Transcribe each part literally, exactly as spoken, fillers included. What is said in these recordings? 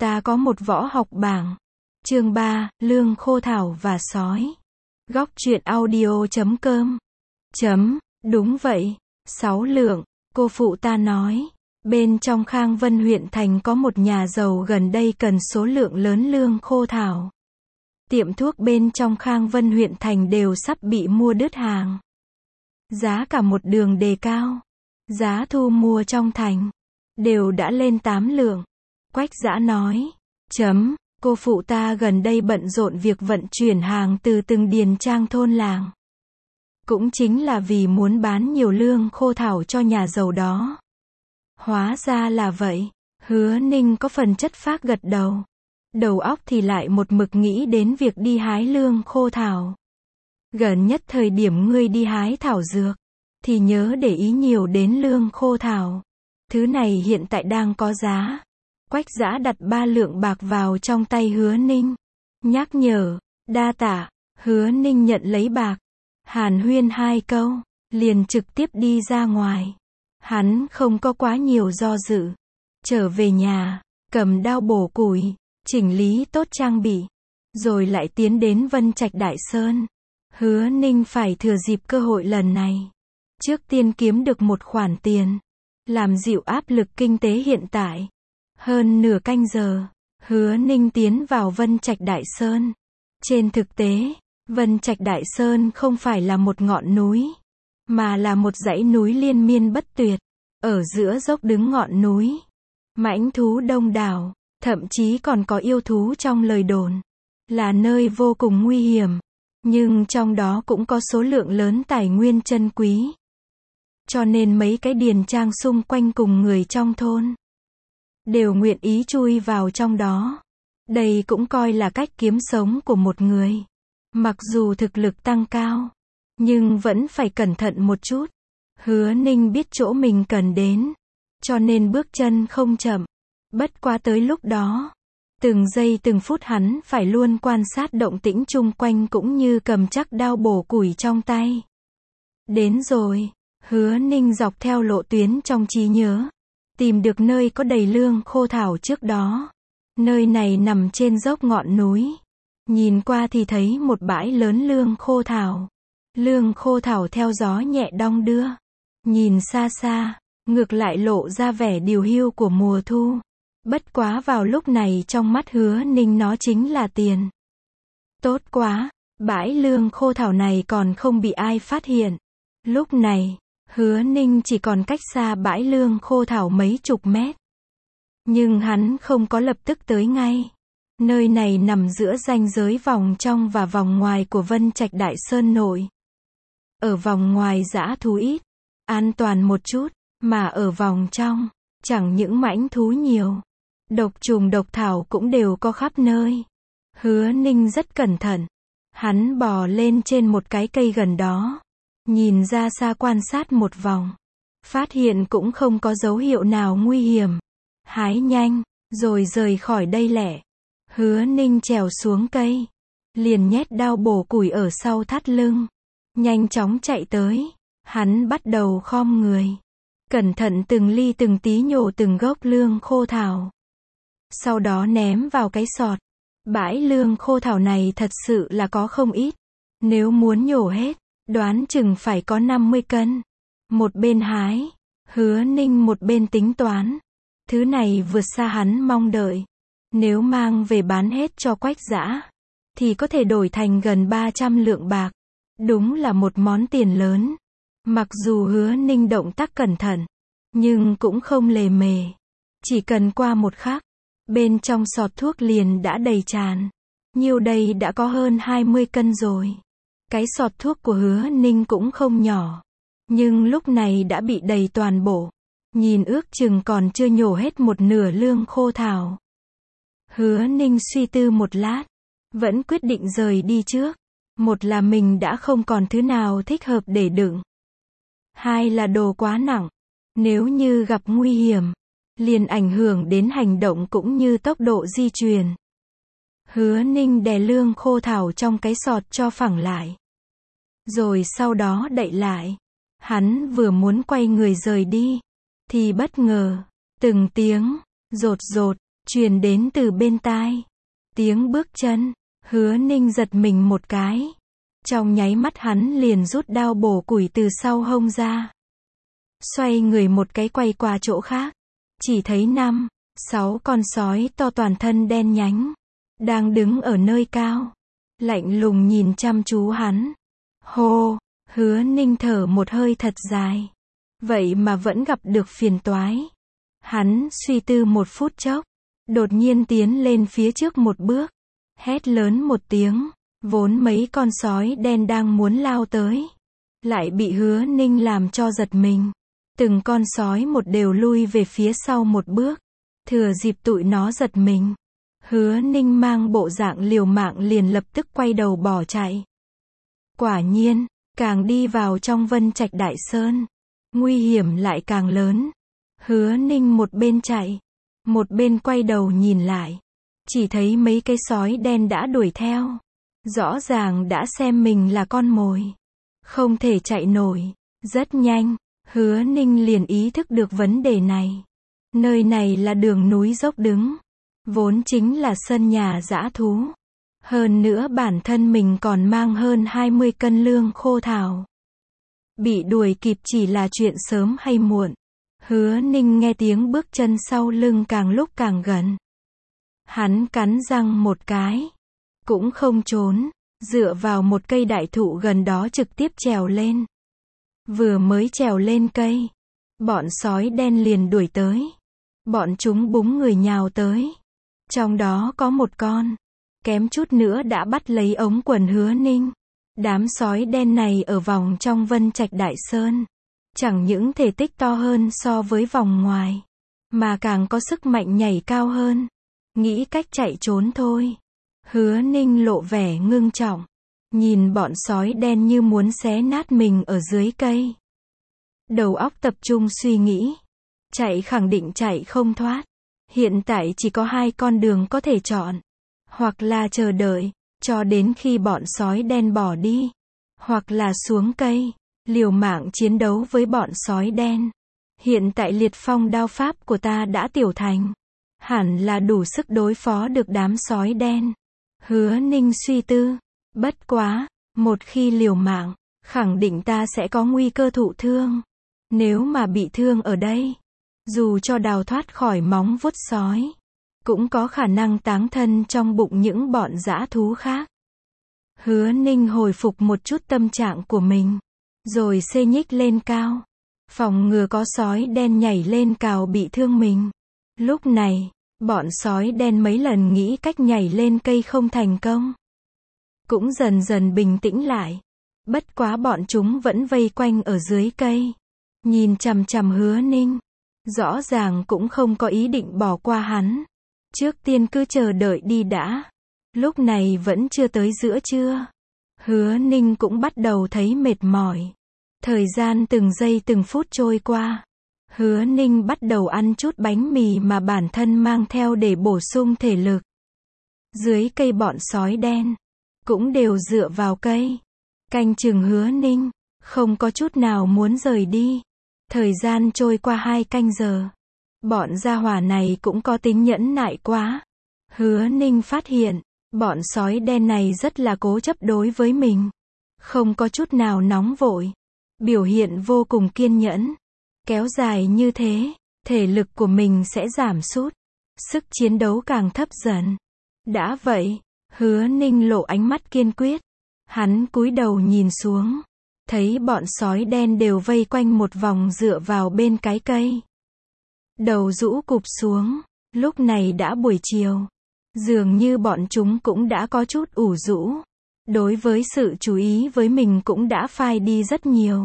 ta có một võ học bảng. Chương ba, lương khô thảo và sói. Góc truyện audio chấm com. Chấm, đúng vậy. Sáu lượng, cô phụ ta nói. Bên trong Khang Vân huyện thành có một nhà giàu gần đây cần số lượng lớn lương khô thảo. Tiệm thuốc bên trong Khang Vân huyện thành đều sắp bị mua đứt hàng. Giá cả một đường đề cao. Giá thu mua trong thành đều đã lên tám lượng. Quách Dã nói. Chấm, cô phụ ta gần đây bận rộn việc vận chuyển hàng từ từng điền trang thôn làng. Cũng chính là vì muốn bán nhiều lương khô thảo cho nhà giàu đó. Hóa ra là vậy. Hứa Ninh có phần chất phác gật đầu. Đầu óc thì lại một mực nghĩ đến việc đi hái lương khô thảo. Gần nhất thời điểm ngươi đi hái thảo dược, thì nhớ để ý nhiều đến lương khô thảo. Thứ này hiện tại đang có giá. Quách Dã đặt ba lượng bạc vào trong tay Hứa Ninh. Nhắc nhở, đa tạ. Hứa Ninh nhận lấy bạc. Hàn huyên hai câu, liền trực tiếp đi ra ngoài. Hắn không có quá nhiều do dự. Trở về nhà, cầm đao bổ củi, chỉnh lý tốt trang bị. Rồi lại tiến đến Vân Trạch Đại Sơn. Hứa Ninh phải thừa dịp cơ hội lần này. Trước tiên kiếm được một khoản tiền. Làm dịu áp lực kinh tế hiện tại. Hơn nửa canh giờ, Hứa Ninh tiến vào Vân Trạch Đại Sơn. Trên thực tế, Vân Trạch Đại Sơn không phải là một ngọn núi, mà là một dãy núi liên miên bất tuyệt. Ở giữa dốc đứng ngọn núi, mãnh thú đông đảo, thậm chí còn có yêu thú trong lời đồn. Là nơi vô cùng nguy hiểm, nhưng trong đó cũng có số lượng lớn tài nguyên chân quý. Cho nên mấy cái điền trang xung quanh cùng người trong thôn đều nguyện ý chui vào trong đó. Đây cũng coi là cách kiếm sống của một người. Mặc dù thực lực tăng cao, nhưng vẫn phải cẩn thận một chút. Hứa Ninh biết chỗ mình cần đến, cho nên bước chân không chậm. Bất quá tới lúc đó, từng giây từng phút hắn phải luôn quan sát động tĩnh chung quanh cũng như cầm chắc đao bổ củi trong tay. Đến rồi, Hứa Ninh dọc theo lộ tuyến trong trí nhớ, tìm được nơi có đầy lương khô thảo trước đó. Nơi này nằm trên dốc ngọn núi. Nhìn qua thì thấy một bãi lớn lương khô thảo. Lương khô thảo theo gió nhẹ đong đưa. Nhìn xa xa, ngược lại lộ ra vẻ điều hiu của mùa thu. Bất quá vào lúc này trong mắt Hứa Ninh nó chính là tiền. Tốt quá, bãi lương khô thảo này còn không bị ai phát hiện. Lúc này, Hứa Ninh chỉ còn cách xa bãi lương khô thảo mấy chục mét. Nhưng hắn không có lập tức tới ngay. Nơi này nằm giữa ranh giới vòng trong và vòng ngoài của Vân Trạch Đại Sơn nội. Ở vòng ngoài dã thú ít, an toàn một chút, mà ở vòng trong, chẳng những mãnh thú nhiều, độc trùng độc thảo cũng đều có khắp nơi. Hứa Ninh rất cẩn thận. Hắn bò lên trên một cái cây gần đó, nhìn ra xa quan sát một vòng. Phát hiện cũng không có dấu hiệu nào nguy hiểm. Hái nhanh, rồi rời khỏi đây lẹ. Hứa Ninh trèo xuống cây, liền nhét đao bổ củi ở sau thắt lưng. Nhanh chóng chạy tới. Hắn bắt đầu khom người, cẩn thận từng ly từng tí nhổ từng gốc lương khô thảo. Sau đó ném vào cái sọt. Bãi lương khô thảo này thật sự là có không ít. Nếu muốn nhổ hết, đoán chừng phải có năm mươi cân. Một bên hái, Hứa Ninh một bên tính toán. Thứ này vượt xa hắn mong đợi. Nếu mang về bán hết cho Quách Dã, thì có thể đổi thành gần ba trăm lượng bạc. Đúng là một món tiền lớn. Mặc dù Hứa Ninh động tác cẩn thận, nhưng cũng không lề mề. Chỉ cần qua một khắc, bên trong sọt thuốc liền đã đầy tràn. Nhiêu đây đã có hơn hai mươi cân rồi. Cái sọt thuốc của Hứa Ninh cũng không nhỏ, nhưng lúc này đã bị đầy toàn bộ. Nhìn ước chừng còn chưa nhổ hết một nửa lương khô thảo. Hứa Ninh suy tư một lát, vẫn quyết định rời đi trước. Một là mình đã không còn thứ nào thích hợp để đựng. Hai là đồ quá nặng. Nếu như gặp nguy hiểm, liền ảnh hưởng đến hành động cũng như tốc độ di chuyển. Hứa Ninh đè lương khô thảo trong cái sọt cho phẳng lại. Rồi sau đó đậy lại. Hắn vừa muốn quay người rời đi, thì bất ngờ, từng tiếng, rột rột, truyền đến từ bên tai. Tiếng bước chân, Hứa Ninh giật mình một cái. Trong nháy mắt hắn liền rút đao bổ củi từ sau hông ra. Xoay người một cái quay qua chỗ khác. Chỉ thấy năm, sáu con sói to toàn thân đen nhánh. Đang đứng ở nơi cao. Lạnh lùng nhìn chăm chú hắn. Hô, Hứa Ninh thở một hơi thật dài. Vậy mà vẫn gặp được phiền toái. Hắn suy tư một phút chốc. Đột nhiên tiến lên phía trước một bước. Hét lớn một tiếng. Vốn mấy con sói đen đang muốn lao tới. Lại bị Hứa Ninh làm cho giật mình. Từng con sói một đều lui về phía sau một bước. Thừa dịp tụi nó giật mình. Hứa Ninh mang bộ dạng liều mạng liền lập tức quay đầu bỏ chạy. Quả nhiên, càng đi vào trong Vân Trạch Đại Sơn, nguy hiểm lại càng lớn. Hứa Ninh một bên chạy, một bên quay đầu nhìn lại. Chỉ thấy mấy cái sói đen đã đuổi theo. Rõ ràng đã xem mình là con mồi. Không thể chạy nổi. Rất nhanh, Hứa Ninh liền ý thức được vấn đề này. Nơi này là đường núi dốc đứng. Vốn chính là sân nhà dã thú. Hơn nữa bản thân mình còn mang hơn hai mươi cân lương khô thảo. Bị đuổi kịp chỉ là chuyện sớm hay muộn. Hứa Ninh nghe tiếng bước chân sau lưng càng lúc càng gần. Hắn cắn răng một cái. Cũng không trốn. Dựa vào một cây đại thụ gần đó trực tiếp trèo lên. Vừa mới trèo lên cây. Bọn sói đen liền đuổi tới. Bọn chúng búng người nhào tới. Trong đó có một con. Kém chút nữa đã bắt lấy ống quần Hứa Ninh. Đám sói đen này ở vòng trong Vân Trạch Đại Sơn. Chẳng những thể tích to hơn so với vòng ngoài. Mà càng có sức mạnh nhảy cao hơn. Nghĩ cách chạy trốn thôi. Hứa Ninh lộ vẻ ngưng trọng. Nhìn bọn sói đen như muốn xé nát mình ở dưới cây. Đầu óc tập trung suy nghĩ. Chạy khẳng định chạy không thoát. Hiện tại chỉ có hai con đường có thể chọn. Hoặc là chờ đợi, cho đến khi bọn sói đen bỏ đi. Hoặc là xuống cây, liều mạng chiến đấu với bọn sói đen. Hiện tại liệt phong đao pháp của ta đã tiểu thành. Hẳn là đủ sức đối phó được đám sói đen. Hứa Ninh suy tư. Bất quá, một khi liều mạng, khẳng định ta sẽ có nguy cơ thụ thương. Nếu mà bị thương ở đây, dù cho đào thoát khỏi móng vuốt sói, cũng có khả năng táng thân trong bụng những bọn dã thú khác. Hứa Ninh hồi phục một chút tâm trạng của mình, rồi xê nhích lên cao, phòng ngừa có sói đen nhảy lên cào bị thương mình. Lúc này, bọn sói đen mấy lần nghĩ cách nhảy lên cây không thành công. Cũng dần dần bình tĩnh lại. Bất quá bọn chúng vẫn vây quanh ở dưới cây. Nhìn chằm chằm Hứa Ninh. Rõ ràng cũng không có ý định bỏ qua hắn. Trước tiên cứ chờ đợi đi đã. Lúc này vẫn chưa tới giữa trưa. Hứa Ninh cũng bắt đầu thấy mệt mỏi. Thời gian từng giây từng phút trôi qua. Hứa Ninh bắt đầu ăn chút bánh mì mà bản thân mang theo để bổ sung thể lực. Dưới cây bọn sói đen cũng đều dựa vào cây canh chừng Hứa Ninh, không có chút nào muốn rời đi. Thời gian trôi qua hai canh giờ. Bọn gia hỏa này cũng có tính nhẫn nại quá. Hứa Ninh phát hiện, bọn sói đen này rất là cố chấp đối với mình. Không có chút nào nóng vội. Biểu hiện vô cùng kiên nhẫn. Kéo dài như thế, thể lực của mình sẽ giảm sút. Sức chiến đấu càng thấp dần. Đã vậy, Hứa Ninh lộ ánh mắt kiên quyết. Hắn cúi đầu nhìn xuống. Thấy bọn sói đen đều vây quanh một vòng dựa vào bên cái cây. Đầu rũ cụp xuống. Lúc này đã buổi chiều. Dường như bọn chúng cũng đã có chút ủ rũ. Đối với sự chú ý với mình cũng đã phai đi rất nhiều.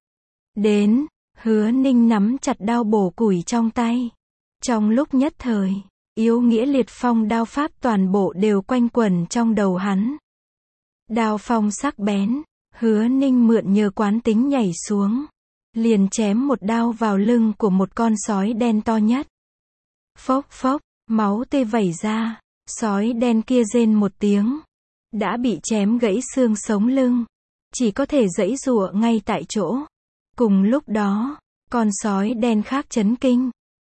Đến, Hứa Ninh nắm chặt đao bổ củi trong tay. Trong lúc nhất thời, yếu nghĩa liệt phong đao pháp toàn bộ đều quanh quẩn trong đầu hắn. Đao phong sắc bén. Hứa Ninh mượn nhờ quán tính nhảy xuống. Liền chém một đao vào lưng của một con sói đen to nhất. Phốc phốc, máu tê vẩy ra. Sói đen kia rên một tiếng. Đã bị chém gãy xương sống lưng. Chỉ có thể giãy giụa ngay tại chỗ. Cùng lúc đó, con sói đen khác chấn kinh.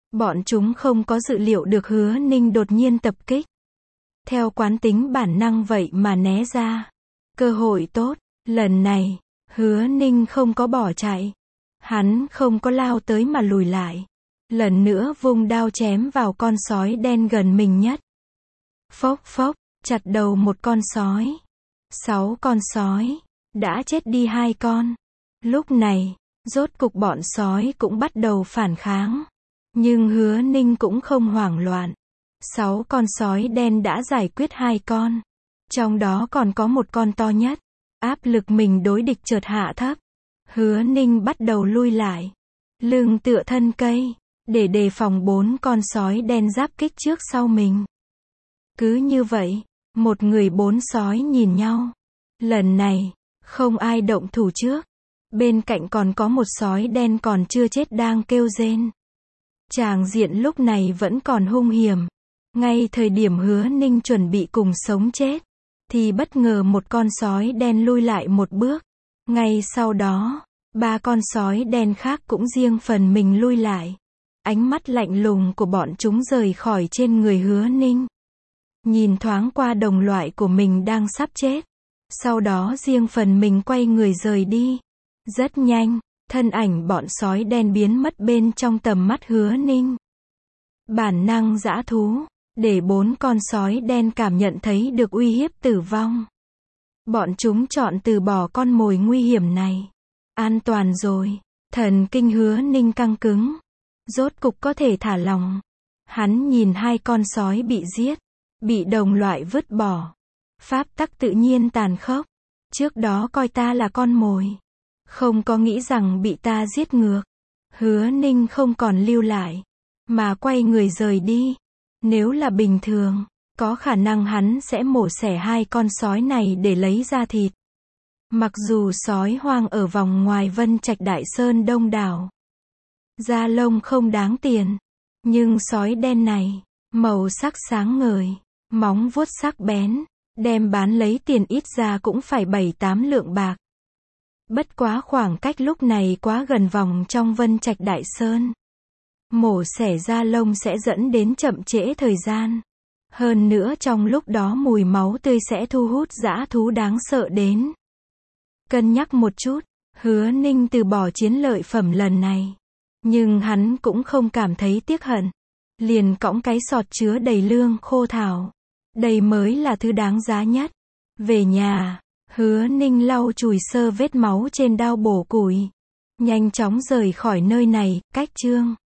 Bọn chúng không có dự liệu được Hứa Ninh đột nhiên tập kích. Theo quán tính bản năng vậy mà né ra. Cơ hội tốt, lần này, Hứa Ninh không có bỏ chạy. Hắn không có lao tới mà lùi lại. Lần nữa vung đao chém vào con sói đen gần mình nhất. Phốc phốc, chặt đầu một con sói. Sáu con sói, đã chết đi hai con. Lúc này, rốt cục bọn sói cũng bắt đầu phản kháng. Nhưng Hứa Ninh cũng không hoảng loạn. Sáu con sói đen đã giải quyết hai con. Trong đó còn có một con to nhất. Áp lực mình đối địch chợt hạ thấp. Hứa Ninh bắt đầu lui lại. Lưng tựa thân cây. Để đề phòng bốn con sói đen giáp kích trước sau mình. Cứ như vậy, một người bốn sói nhìn nhau. Lần này, không ai động thủ trước. Bên cạnh còn có một sói đen còn chưa chết đang kêu rên. Tràng diện lúc này vẫn còn hung hiểm. Ngay thời điểm Hứa Ninh chuẩn bị cùng sống chết, thì bất ngờ một con sói đen lui lại một bước. Ngay sau đó, ba con sói đen khác cũng riêng phần mình lui lại. Ánh mắt lạnh lùng của bọn chúng rời khỏi trên người Hứa Ninh. Nhìn thoáng qua đồng loại của mình đang sắp chết. Sau đó riêng phần mình quay người rời đi. Rất nhanh, thân ảnh bọn sói đen biến mất bên trong tầm mắt Hứa Ninh. Bản năng dã thú, để bốn con sói đen cảm nhận thấy được uy hiếp tử vong. Bọn chúng chọn từ bỏ con mồi nguy hiểm này. An toàn rồi, thần kinh Hứa Ninh căng cứng. Rốt cục có thể thả lòng. Hắn nhìn hai con sói bị giết, bị đồng loại vứt bỏ. Pháp tắc tự nhiên tàn khốc. Trước đó coi ta là con mồi. Không có nghĩ rằng bị ta giết ngược. Hứa Ninh không còn lưu lại, mà quay người rời đi. Nếu là bình thường, có khả năng hắn sẽ mổ xẻ hai con sói này để lấy ra thịt. Mặc dù sói hoang ở vòng ngoài Vân Trạch Đại Sơn đông đảo, da lông không đáng tiền, nhưng sói đen này, màu sắc sáng ngời, móng vuốt sắc bén, đem bán lấy tiền ít ra cũng phải bảy tám lượng bạc. Bất quá khoảng cách lúc này quá gần vòng trong Vân Trạch Đại Sơn. Mổ xẻ da lông sẽ dẫn đến chậm trễ thời gian. Hơn nữa trong lúc đó mùi máu tươi sẽ thu hút dã thú đáng sợ đến. Cân nhắc một chút, Hứa Ninh từ bỏ chiến lợi phẩm lần này. Nhưng hắn cũng không cảm thấy tiếc hận. Liền cõng cái sọt chứa đầy lương khô thảo. Đây mới là thứ đáng giá nhất. Về nhà, Hứa Ninh lau chùi sơ vết máu trên đao bổ củi. Nhanh chóng rời khỏi nơi này, cách chương.